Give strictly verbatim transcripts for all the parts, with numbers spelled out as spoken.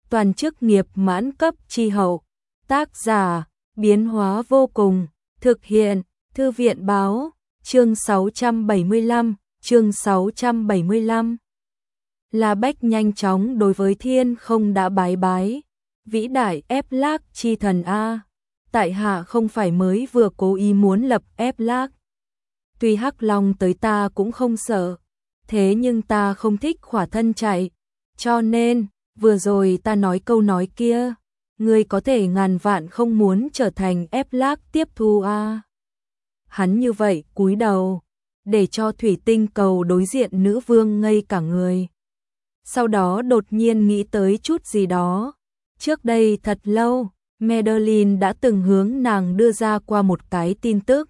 toàn chức nghiệp mãn cấp chi hậu. Tác giả, biến hóa vô cùng, thực hiện, Thư viện báo, chương sáu trăm bảy mươi lăm, chương sáu trăm bảy mươi lăm. La Bách nhanh chóng đối với thiên không đã bái bái, vĩ đại ép lác chi thần A, tại hạ không phải mới vừa cố ý muốn lập ép lác. Tuy Hắc Long tới ta cũng không sợ, thế nhưng ta không thích khỏa thân chạy, cho nên, vừa rồi ta nói câu nói kia, ngươi có thể ngàn vạn không muốn trở thành ép lác tiếp thu a. Hắn như vậy cúi đầu, để cho thủy tinh cầu đối diện nữ vương ngây cả người. Sau đó đột nhiên nghĩ tới chút gì đó. Trước đây thật lâu, Madeline đã từng hướng nàng đưa ra qua một cái tin tức.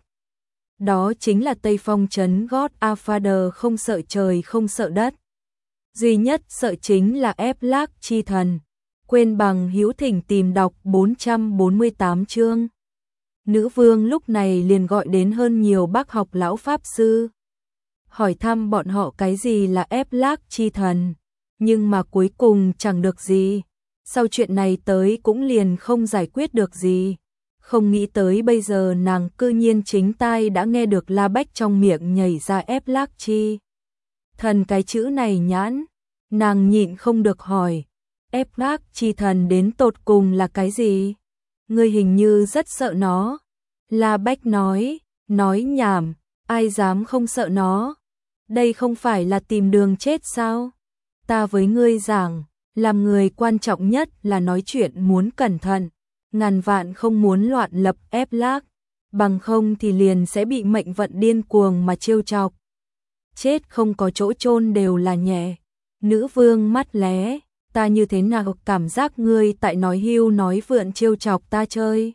Đó chính là Tây Phong trấn Godfather không sợ trời không sợ đất. Duy nhất sợ chính là ép lác chi thần. Quên bằng hữu thỉnh tìm đọc bốn trăm bốn mươi tám chương. Nữ vương lúc này liền gọi đến hơn nhiều bác học lão pháp sư. Hỏi thăm bọn họ cái gì là ép lác chi thần. Nhưng mà cuối cùng chẳng được gì. Sau chuyện này tới cũng liền không giải quyết được gì. Không nghĩ tới bây giờ nàng cư nhiên chính tai đã nghe được La Bách trong miệng nhảy ra ép lác chi thần cái chữ này nhãn. Nàng nhịn không được hỏi, ép lác chi thần đến tột cùng là cái gì? Ngươi hình như rất sợ nó. La Bách nói, nói nhảm, ai dám không sợ nó? Đây không phải là tìm đường chết sao? Ta với ngươi giảng, làm người quan trọng nhất là nói chuyện muốn cẩn thận, ngàn vạn không muốn loạn lập ép lác, bằng không thì liền sẽ bị mệnh vận điên cuồng mà trêu chọc. Chết không có chỗ chôn đều là nhẹ. Nữ vương mắt lé, ta như thế nào cảm giác ngươi tại nói hưu nói vượn trêu chọc ta chơi?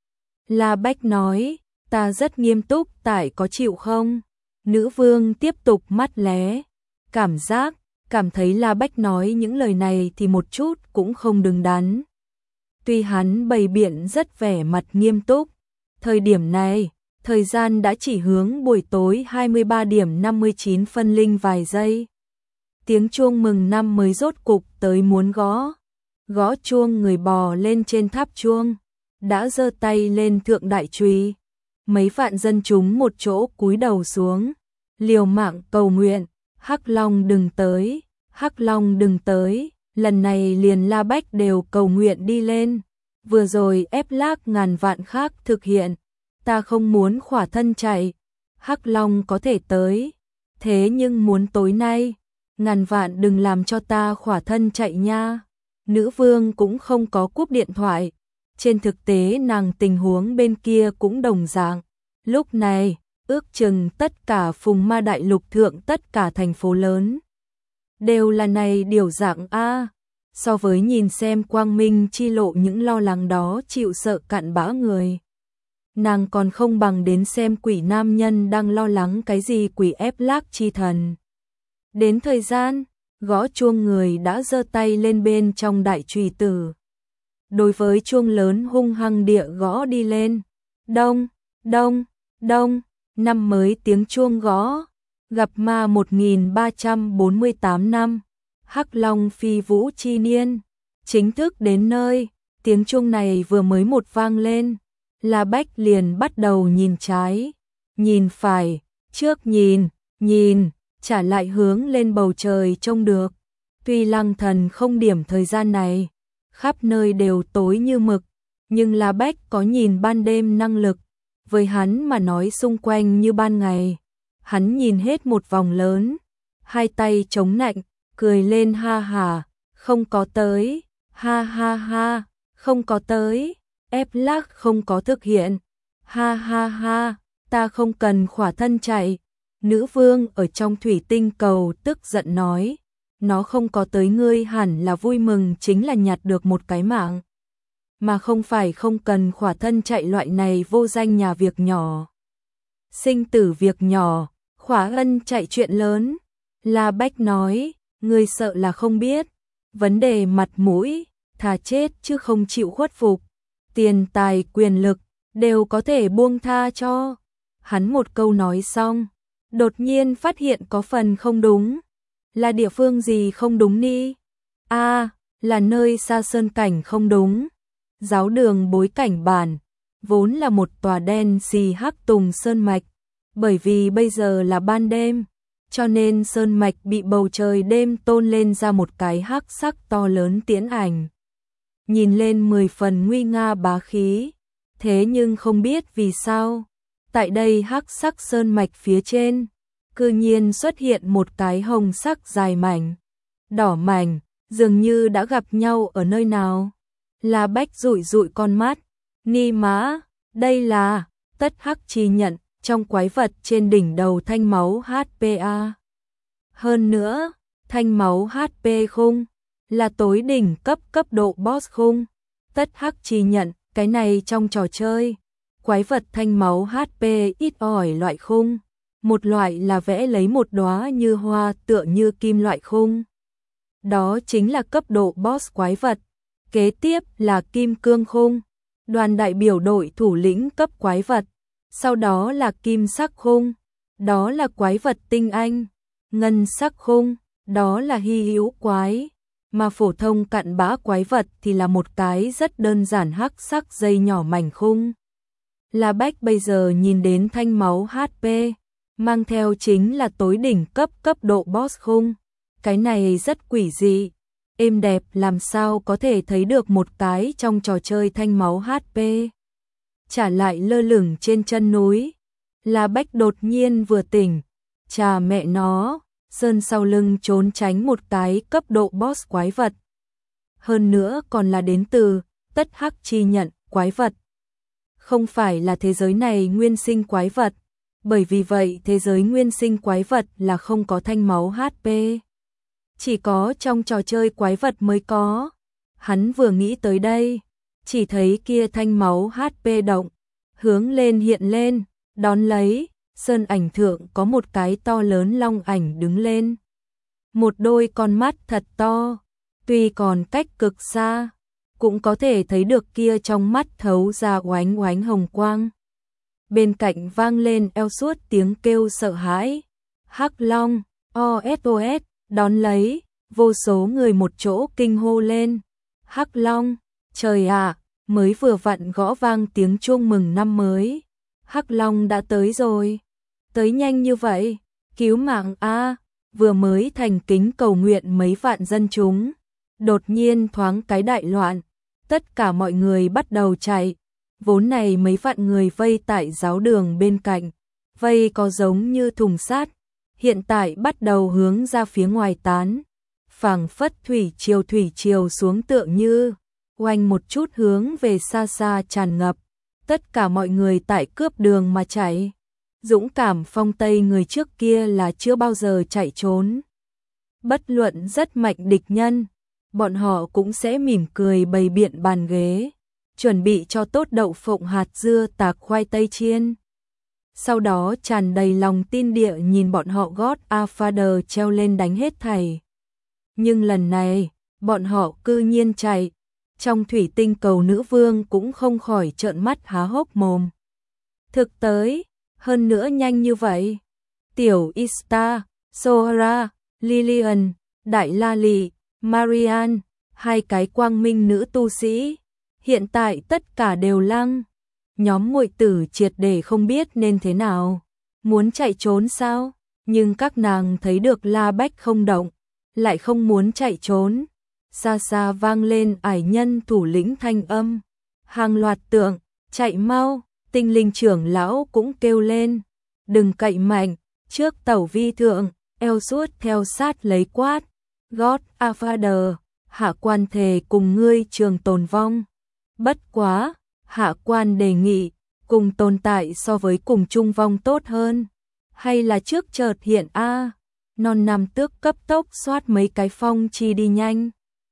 La Bách nói, ta rất nghiêm túc, tại có chịu không? Nữ vương tiếp tục mắt lé, cảm giác, cảm thấy La Bách nói những lời này thì một chút cũng không đứng đắn. Tuy hắn bày biện rất vẻ mặt nghiêm túc, thời điểm này, thời gian đã chỉ hướng buổi tối hai mươi ba điểm năm mươi chín phân linh vài giây. Tiếng chuông mừng năm mới rốt cục tới muốn gõ. Gõ chuông người bò lên trên tháp chuông, đã giơ tay lên thượng đại chùy. Mấy vạn dân chúng một chỗ cúi đầu xuống, liều mạng cầu nguyện, Hắc Long đừng tới, Hắc Long đừng tới. Lần này liền La Bách đều cầu nguyện đi lên. Vừa rồi ép lác ngàn vạn khác thực hiện, ta không muốn khỏa thân chạy, Hắc Long có thể tới, thế nhưng muốn tối nay, ngàn vạn đừng làm cho ta khỏa thân chạy nha. Nữ vương cũng không có cúp điện thoại, trên thực tế nàng tình huống bên kia cũng đồng dạng. Lúc này, ước chừng tất cả phùng ma đại lục thượng tất cả thành phố lớn đều là này điều dạng A. So với nhìn xem quang minh chi lộ những lo lắng đó chịu sợ cặn bã người, nàng còn không bằng đến xem quỷ nam nhân đang lo lắng cái gì quỷ ép lác chi thần. Đến thời gian, gõ chuông người đã giơ tay lên bên trong đại chùy tử. Đối với chuông lớn hung hăng địa gõ đi lên. Đông, đông, đông, năm mới tiếng chuông gõ. Gặp ma một nghìn ba trăm bốn mươi tám năm. Hắc Long phi vũ chi niên. Chính thức đến nơi, tiếng chuông này vừa mới một vang lên. La Bách liền bắt đầu nhìn trái, nhìn phải, trước nhìn, nhìn, trả lại hướng lên bầu trời trông được. Tuy Lăng Thần không điểm thời gian này, khắp nơi đều tối như mực, nhưng La Bách có nhìn ban đêm năng lực, với hắn mà nói xung quanh như ban ngày. Hắn nhìn hết một vòng lớn, hai tay chống nạnh, cười lên ha hà, không có tới, ha ha ha, không có tới. Ép lác không có thực hiện, ha ha ha, ta không cần khỏa thân chạy. Nữ vương ở trong thủy tinh cầu tức giận nói, nó không có tới ngươi hẳn là vui mừng chính là nhặt được một cái mạng, mà không phải không cần khỏa thân chạy loại này vô danh nhà việc nhỏ. Sinh tử việc nhỏ, khỏa ân chạy chuyện lớn. La Bách nói, ngươi sợ là không biết, vấn đề mặt mũi, thà chết chứ không chịu khuất phục. Tiền tài quyền lực đều có thể buông tha cho. Hắn một câu nói xong, đột nhiên phát hiện có phần không đúng. Là địa phương gì không đúng ni? A, là nơi xa sơn cảnh không đúng. Giáo đường bối cảnh bản, vốn là một tòa đen xì hắc tùng sơn mạch, bởi vì bây giờ là ban đêm, cho nên sơn mạch bị bầu trời đêm tôn lên ra một cái hắc sắc to lớn tiễn ảnh. Nhìn lên mười phần nguy nga bá khí, thế nhưng không biết vì sao, tại đây hắc sắc sơn mạch phía trên, cư nhiên xuất hiện một cái hồng sắc dài mảnh, đỏ mảnh, dường như đã gặp nhau ở nơi nào. La Bách dụi dụi con mắt, ni má, đây là tất hắc chi nhận trong quái vật trên đỉnh đầu thanh máu hát pê a. Hơn nữa, thanh máu hát pê khung là tối đỉnh cấp cấp độ boss khung. Tất hắc chi nhận, cái này trong trò chơi, quái vật thanh máu hát pê ít ỏi loại khung, một loại là vẽ lấy một đóa như hoa tựa như kim loại khung. Đó chính là cấp độ boss quái vật. Kế tiếp là kim cương khung, đoàn đại biểu đội thủ lĩnh cấp quái vật. Sau đó là kim sắc khung, đó là quái vật tinh anh. Ngân sắc khung, đó là hy hữu quái. Mà phổ thông cặn bã quái vật thì là một cái rất đơn giản hắc sắc dây nhỏ mảnh khung. La Bách bây giờ nhìn đến thanh máu hát pê, mang theo chính là tối đỉnh cấp cấp độ boss khung. Cái này rất quỷ dị, êm đẹp, làm sao có thể thấy được một cái trong trò chơi thanh máu hát pê. Trả lại lơ lửng trên chân núi. La Bách đột nhiên vừa tỉnh, chà mẹ nó, sơn sau lưng trốn tránh một cái cấp độ boss quái vật. Hơn nữa còn là đến từ tất hắc chi nhận quái vật. Không phải là thế giới này nguyên sinh quái vật, bởi vì vậy thế giới nguyên sinh quái vật là không có thanh máu hát pê. Chỉ có trong trò chơi quái vật mới có. Hắn vừa nghĩ tới đây, chỉ thấy kia thanh máu hát pê động, hướng lên hiện lên, đón lấy, sơn ảnh thượng có một cái to lớn long ảnh đứng lên. Một đôi con mắt thật to, tuy còn cách cực xa, cũng có thể thấy được kia trong mắt thấu ra oánh oánh hồng quang. Bên cạnh vang lên eo suốt tiếng kêu sợ hãi. Hắc Long, o ét o ét, đón lấy, vô số người một chỗ kinh hô lên. Hắc Long, trời ạ, mới vừa vặn gõ vang tiếng chuông mừng năm mới. Hắc Long đã tới rồi. Tới nhanh như vậy, cứu mạng a, vừa mới thành kính cầu nguyện mấy vạn dân chúng. Đột nhiên thoáng cái đại loạn, tất cả mọi người bắt đầu chạy. Vốn này mấy vạn người vây tại giáo đường bên cạnh, vây có giống như thùng sắt, hiện tại bắt đầu hướng ra phía ngoài tán. Phảng phất thủy triều thủy triều xuống tựa như, oanh một chút hướng về xa xa tràn ngập. Tất cả mọi người tại cướp đường mà chạy. Dũng cảm phong Tây người trước kia là chưa bao giờ chạy trốn. Bất luận rất mạnh địch nhân, bọn họ cũng sẽ mỉm cười bày biện bàn ghế, chuẩn bị cho tốt đậu phộng hạt dưa tạc khoai tây chiên. Sau đó tràn đầy lòng tin địa nhìn bọn họ God a Father treo lên đánh hết thảy. Nhưng lần này, bọn họ cư nhiên chạy, trong thủy tinh cầu nữ vương cũng không khỏi trợn mắt há hốc mồm. Thực tới, hơn nữa nhanh như vậy. Tiểu Ista, Sohara, Lillian, Đại La Lị, Marian, hai cái quang minh nữ tu sĩ, hiện tại tất cả đều lăng. Nhóm muội tử triệt để không biết nên thế nào, muốn chạy trốn sao? Nhưng các nàng thấy được La Bách không động, lại không muốn chạy trốn. Xa xa vang lên ải nhân thủ lĩnh thanh âm. Hàng loạt tượng, chạy mau, tinh linh trưởng lão cũng kêu lên. Đừng cậy mạnh, trước tẩu vi thượng, eo suốt theo sát lấy quát. God a Father, hạ quan thề cùng ngươi trường tồn vong. Bất quá, hạ quan đề nghị, cùng tồn tại so với cùng chung vong tốt hơn. Hay là trước chợt hiện a non nam tước cấp tốc soát mấy cái phong chi đi nhanh.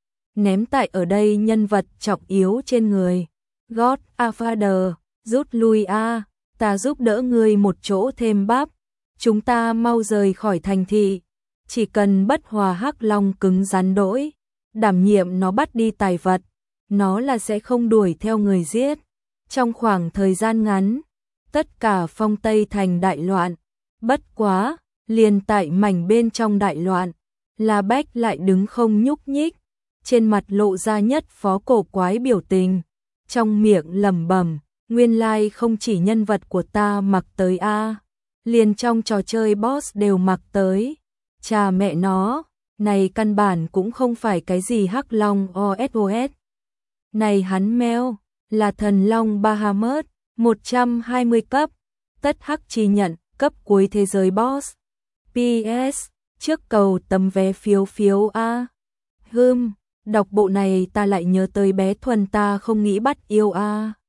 Ném tại ở đây nhân vật trọng yếu trên người. God a Father, rút lui a, ta giúp đỡ ngươi một chỗ thêm bắp. Chúng ta mau rời khỏi thành thị. Chỉ cần bất hòa hắc long cứng rắn đỗi, đảm nhiệm nó bắt đi tài vật, nó là sẽ không đuổi theo người giết. Trong khoảng thời gian ngắn, tất cả phong Tây thành đại loạn. Bất quá, liền tại mảnh bên trong đại loạn, La Bách lại đứng không nhúc nhích. trên mặt lộ ra nhất phó cổ quái biểu tình, trong miệng lẩm bẩm, nguyên lai like không chỉ nhân vật của ta mặc tới a, liền trong trò chơi boss đều mặc tới. Cha mẹ nó, này căn bản cũng không phải cái gì Hắc Long o ét o ét. Này hắn meo, là thần long Bahamut, một trăm hai mươi cấp, tất hắc chi nhận, cấp cuối thế giới boss. pê ét, trước cầu tấm vé phiếu phiếu a. Hừm, đọc bộ này ta lại nhớ tới bé Thuần ta không nghĩ bắt yêu a.